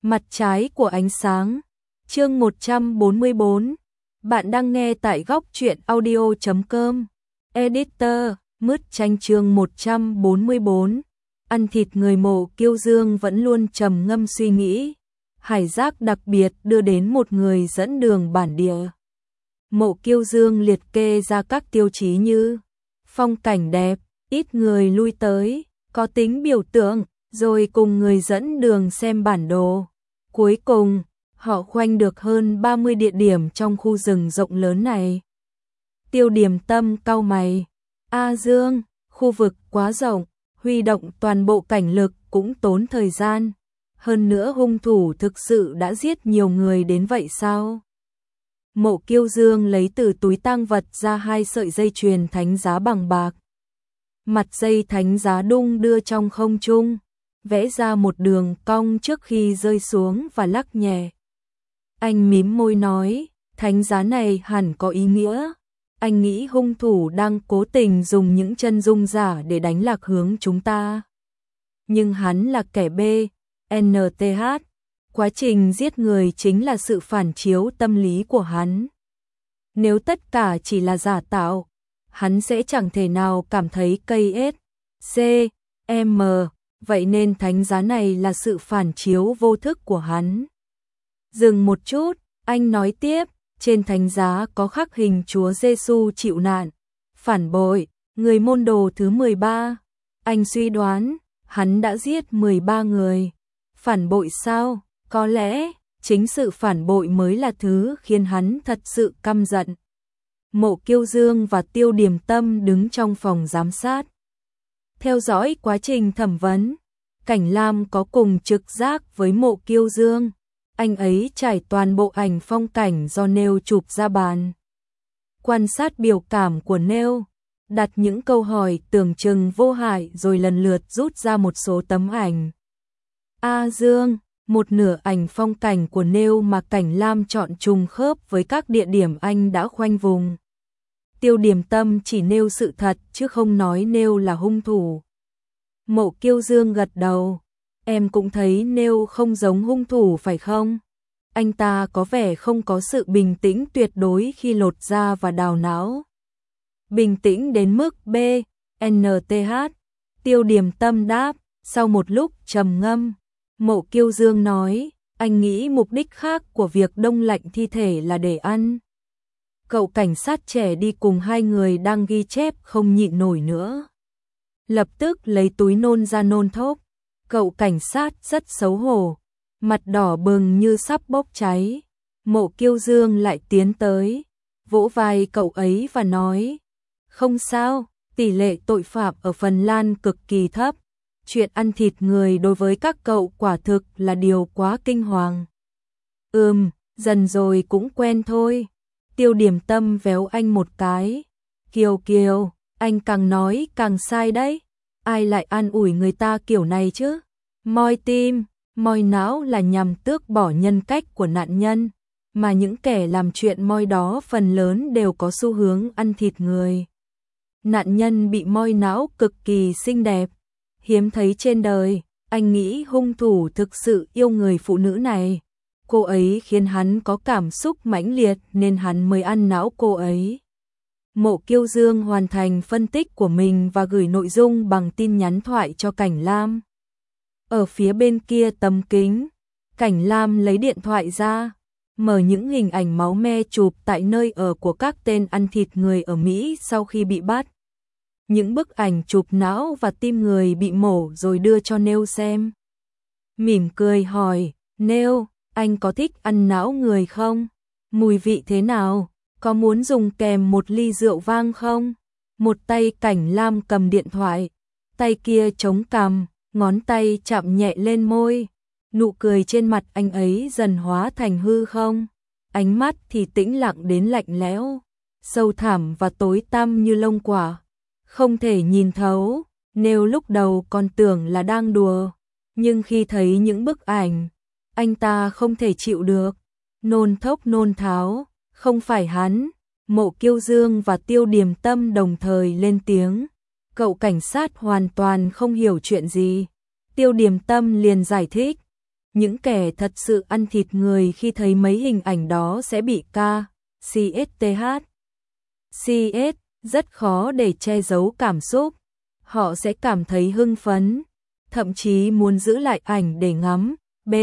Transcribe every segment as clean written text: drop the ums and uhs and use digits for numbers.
Mặt trái của ánh sáng. Chương 144. Bạn đang nghe tại góc truyện audio.com. Editor, Mứt Tranh chương 144. Ăn thịt người. Mộ Kiêu Dương vẫn luôn trầm ngâm suy nghĩ. Hải giác đặc biệt đưa đến một người dẫn đường bản địa. Mộ Kiêu Dương liệt kê ra các tiêu chí như phong cảnh đẹp, ít người lui tới, có tính biểu tượng, rồi cùng người dẫn đường xem bản đồ. Cuối cùng, họ khoanh được hơn 30 địa điểm trong khu rừng rộng lớn này. Tiêu Điềm Tâm cau mày. A Dương, khu vực quá rộng, huy động toàn bộ cảnh lực cũng tốn thời gian. Hơn nữa hung thủ thực sự đã giết nhiều người đến vậy sao? Mộ Kiêu Dương lấy từ túi tang vật ra 2 sợi dây chuyền thánh giá bằng bạc. Mặt dây thánh giá đung đưa trong không trung, vẽ ra một đường cong trước khi rơi xuống và lắc nhẹ. Anh mím môi nói, thánh giá này hẳn có ý nghĩa. Anh nghĩ hung thủ đang cố tình dùng những chân dung giả để đánh lạc hướng chúng ta. Nhưng hắn là kẻ BNTH. Quá trình giết người chính là sự phản chiếu tâm lý của hắn. Nếu tất cả chỉ là giả tạo, hắn sẽ chẳng thể nào cảm thấy KSCM. Vậy nên thánh giá này là sự phản chiếu vô thức của hắn. Dừng một chút, anh nói tiếp, trên thánh giá có khắc hình Chúa Giêsu chịu nạn, phản bội, người môn đồ thứ 13. Anh suy đoán, hắn đã giết 13 người. Phản bội sao? Có lẽ, chính sự phản bội mới là thứ khiến hắn thật sự căm giận. Mộ Kiêu Dương và Tiêu Điềm Tâm đứng trong phòng giám sát, theo dõi quá trình thẩm vấn. Cảnh Lam có cùng trực giác với Mộ Kiêu Dương. Anh ấy trải toàn bộ ảnh phong cảnh do Nêu chụp ra bàn. Quan sát biểu cảm của Nêu, đặt những câu hỏi tưởng chừng vô hại rồi lần lượt rút ra một số tấm ảnh. A Dương, một nửa ảnh phong cảnh của Nêu mà Cảnh Lam chọn trùng khớp với các địa điểm anh đã khoanh vùng. Tiêu Điềm Tâm chỉ nêu sự thật chứ không nói Nêu là hung thủ. Mộ Kiêu Dương gật đầu. Em cũng thấy Nêu không giống hung thủ phải không? Anh ta có vẻ không có sự bình tĩnh tuyệt đối khi lột da và đào não. Bình tĩnh đến mức BNTH. Tiêu Điềm Tâm đáp. Sau một lúc trầm ngâm, Mộ Kiêu Dương nói, anh nghĩ mục đích khác của việc đông lạnh thi thể là để ăn. Cậu cảnh sát trẻ đi cùng 2 người đang ghi chép không nhịn nổi nữa. Lập tức lấy túi nôn ra nôn thốc. Cậu cảnh sát rất xấu hổ, mặt đỏ bừng như sắp bốc cháy. Mộ Kiêu Dương lại tiến tới, vỗ vai cậu ấy và nói, không sao, tỷ lệ tội phạm ở Phần Lan cực kỳ thấp. Chuyện ăn thịt người đối với các cậu quả thực là điều quá kinh hoàng. Dần rồi cũng quen thôi. Tiêu Điềm Tâm véo anh một cái. Kiều, anh càng nói càng sai đấy. Ai lại an ủi người ta kiểu này chứ? Moi tim, moi não là nhằm tước bỏ nhân cách của nạn nhân, mà những kẻ làm chuyện moi đó phần lớn đều có xu hướng ăn thịt người. Nạn nhân bị moi não cực kỳ xinh đẹp, hiếm thấy trên đời. Anh nghĩ hung thủ thực sự yêu người phụ nữ này. Cô ấy khiến hắn có cảm xúc mãnh liệt nên hắn mới ăn não cô ấy. Mộ Kiêu Dương hoàn thành phân tích của mình và gửi nội dung bằng tin nhắn thoại cho Cảnh Lam. Ở phía bên kia tấm kính, Cảnh Lam lấy điện thoại ra, mở những hình ảnh máu me chụp tại nơi ở của các tên ăn thịt người ở Mỹ sau khi bị bắt. Những bức ảnh chụp não và tim người bị mổ rồi đưa cho Nêu xem. Mỉm cười hỏi, Nêu, anh có thích ăn não người không? Mùi vị thế nào? Có muốn dùng kèm một ly rượu vang không? Một tay Cảnh Lam cầm điện thoại, tay kia chống cằm, ngón tay chạm nhẹ lên môi. Nụ cười trên mặt anh ấy dần hóa thành hư không. Ánh mắt thì tĩnh lặng đến lạnh lẽo, sâu thẳm và tối tăm như lông quả. Không thể nhìn thấu. Nếu lúc đầu còn tưởng là đang đùa, nhưng khi thấy những bức ảnh, anh ta không thể chịu được. Nôn thốc nôn tháo. Không phải hắn. Mộ Kiêu Dương và Tiêu Điềm Tâm đồng thời lên tiếng. Cậu cảnh sát hoàn toàn không hiểu chuyện gì. Tiêu Điềm Tâm liền giải thích. Những kẻ thật sự ăn thịt người khi thấy mấy hình ảnh đó sẽ bị CS rất khó để che giấu cảm xúc. Họ sẽ cảm thấy hưng phấn, thậm chí muốn giữ lại ảnh để ngắm.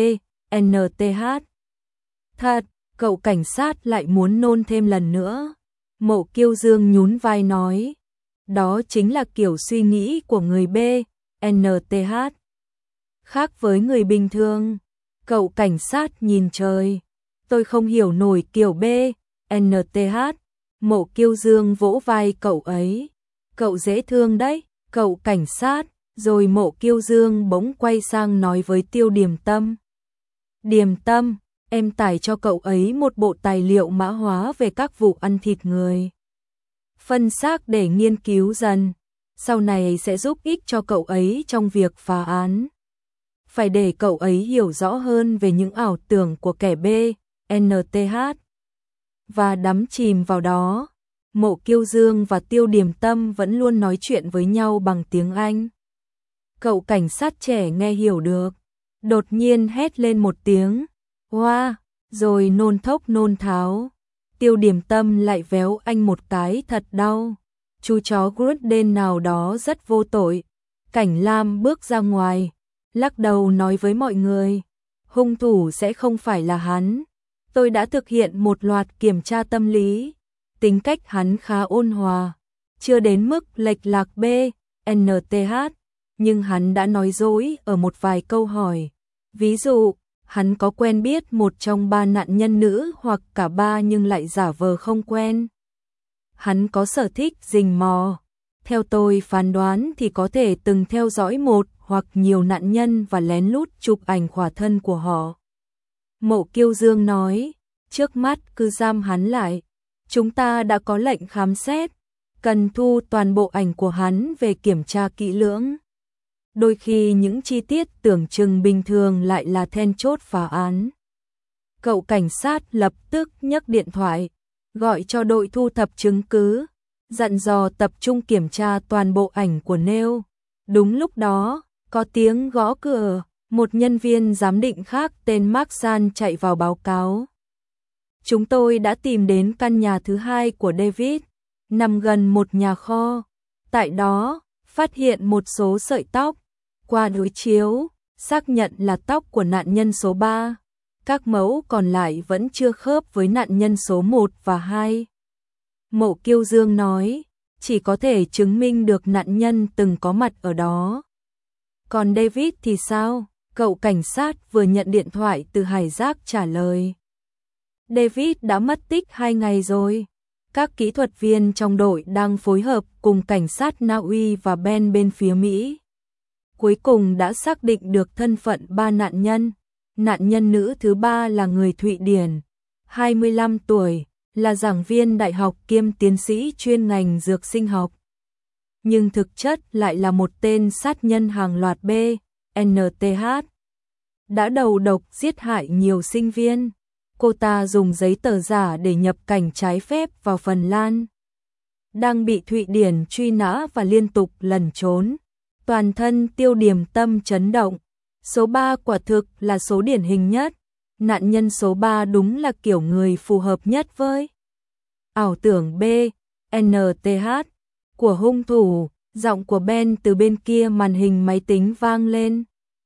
BNTH. Thật, cậu cảnh sát lại muốn nôn thêm lần nữa. Mộ Kiêu Dương nhún vai nói. Đó chính là kiểu suy nghĩ của người BNTH. Khác với người bình thường. Cậu cảnh sát nhìn trời. Tôi không hiểu nổi kiểu BNTH. Mộ Kiêu Dương vỗ vai cậu ấy. Cậu dễ thương đấy, cậu cảnh sát. Rồi Mộ Kiêu Dương bỗng quay sang nói với Tiêu Điềm Tâm. Điềm Tâm, em tải cho cậu ấy một bộ tài liệu mã hóa về các vụ ăn thịt người. Phân xác để nghiên cứu dần, sau này sẽ giúp ích cho cậu ấy trong việc phá án. Phải để cậu ấy hiểu rõ hơn về những ảo tưởng của kẻ BNTH. Và đắm chìm vào đó, Mộ Kiêu Dương và Tiêu Điềm Tâm vẫn luôn nói chuyện với nhau bằng tiếng Anh. Cậu cảnh sát trẻ nghe hiểu được, đột nhiên hét lên một tiếng, wow, rồi nôn thốc nôn tháo. Tiêu Điềm Tâm lại véo anh một cái thật đau. Chú chó Golden nào đó rất vô tội. Cảnh Lam bước ra ngoài, lắc đầu nói với mọi người, hung thủ sẽ không phải là hắn. Tôi đã thực hiện một loạt kiểm tra tâm lý. Tính cách hắn khá ôn hòa, chưa đến mức lệch lạc BNTH, nhưng hắn đã nói dối ở một vài câu hỏi. Ví dụ, hắn có quen biết một trong 3 nạn nhân nữ hoặc cả 3 nhưng lại giả vờ không quen. Hắn có sở thích rình mò. Theo tôi phán đoán thì có thể từng theo dõi một hoặc nhiều nạn nhân và lén lút chụp ảnh khỏa thân của họ. Mộ Kiêu Dương nói, trước mắt cứ giam hắn lại. Chúng ta đã có lệnh khám xét, cần thu toàn bộ ảnh của hắn về kiểm tra kỹ lưỡng. Đôi khi những chi tiết tưởng chừng bình thường lại là then chốt phá án. Cậu cảnh sát lập tức nhấc điện thoại, gọi cho đội thu thập chứng cứ, dặn dò tập trung kiểm tra toàn bộ ảnh của Nêu. Đúng lúc đó, có tiếng gõ cửa, một nhân viên giám định khác tên Mark San chạy vào báo cáo. Chúng tôi đã tìm đến căn nhà thứ 2 của David, nằm gần một nhà kho. Tại đó, phát hiện một số sợi tóc. Qua đối chiếu, xác nhận là tóc của nạn nhân số 3. Các mẫu còn lại vẫn chưa khớp với nạn nhân số 1 và 2. Mộ Kiêu Dương nói, chỉ có thể chứng minh được nạn nhân từng có mặt ở đó. Còn David thì sao? Cậu cảnh sát vừa nhận điện thoại từ Hải Giác trả lời. David đã mất tích 2 ngày rồi. Các kỹ thuật viên trong đội đang phối hợp cùng cảnh sát Na Uy và Ben bên phía Mỹ. Cuối cùng đã xác định được thân phận 3 nạn nhân. Nạn nhân nữ thứ 3 là người Thụy Điển, 25 tuổi, là giảng viên đại học kiêm tiến sĩ chuyên ngành dược sinh học. Nhưng thực chất lại là một tên sát nhân hàng loạt BNTH. Đã đầu độc giết hại nhiều sinh viên. Cô ta dùng giấy tờ giả để nhập cảnh trái phép vào Phần Lan. Đang bị Thụy Điển truy nã và liên tục lẩn trốn. Toàn thân Tiêu Điềm Tâm chấn động. Số 3 quả thực là số điển hình nhất. Nạn nhân số 3 đúng là kiểu người phù hợp nhất với ảo tưởng BNTH của hung thủ. Giọng của Ben từ bên kia màn hình máy tính vang lên.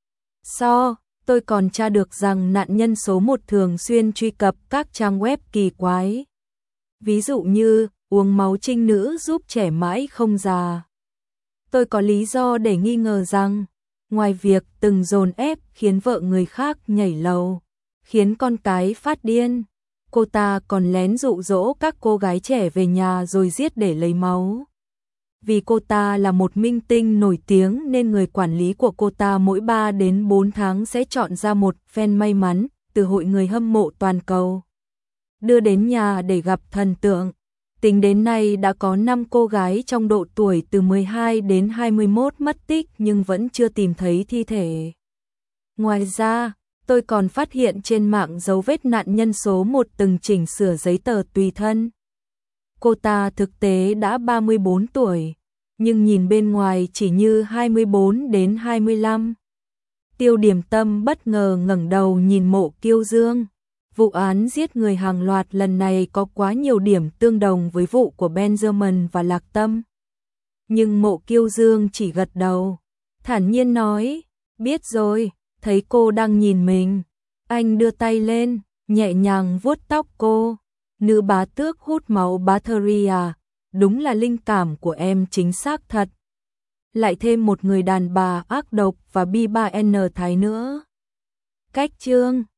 Tôi còn tra được rằng nạn nhân số 1 thường xuyên truy cập các trang web kỳ quái. Ví dụ như uống máu trinh nữ giúp trẻ mãi không già. Tôi có lý do để nghi ngờ rằng, ngoài việc từng dồn ép khiến vợ người khác nhảy lầu, khiến con cái phát điên, cô ta còn lén dụ dỗ các cô gái trẻ về nhà rồi giết để lấy máu. Vì cô ta là một minh tinh nổi tiếng nên người quản lý của cô ta mỗi 3 đến 4 tháng sẽ chọn ra một fan may mắn từ hội người hâm mộ toàn cầu, đưa đến nhà để gặp thần tượng. Tính đến nay đã có 5 cô gái trong độ tuổi từ 12 đến 21 mất tích nhưng vẫn chưa tìm thấy thi thể. Ngoài ra, tôi còn phát hiện trên mạng dấu vết nạn nhân số 1 từng chỉnh sửa giấy tờ tùy thân. Cô ta thực tế đã 34 tuổi, nhưng nhìn bên ngoài chỉ như 24 đến 25. Tiêu Điểm Tâm bất ngờ ngẩng đầu nhìn Mộ Kiêu Dương. Vụ án giết người hàng loạt lần này có quá nhiều điểm tương đồng với vụ của Benjamin và Lạc Tâm. Nhưng Mộ Kiêu Dương chỉ gật đầu, thản nhiên nói, biết rồi. Thấy cô đang nhìn mình, anh đưa tay lên, nhẹ nhàng vuốt tóc cô. Nữ bá tước hút máu Bathory à, đúng là linh cảm của em chính xác thật. Lại thêm một người đàn bà ác độc và bi ba N Thái nữa. Cách chương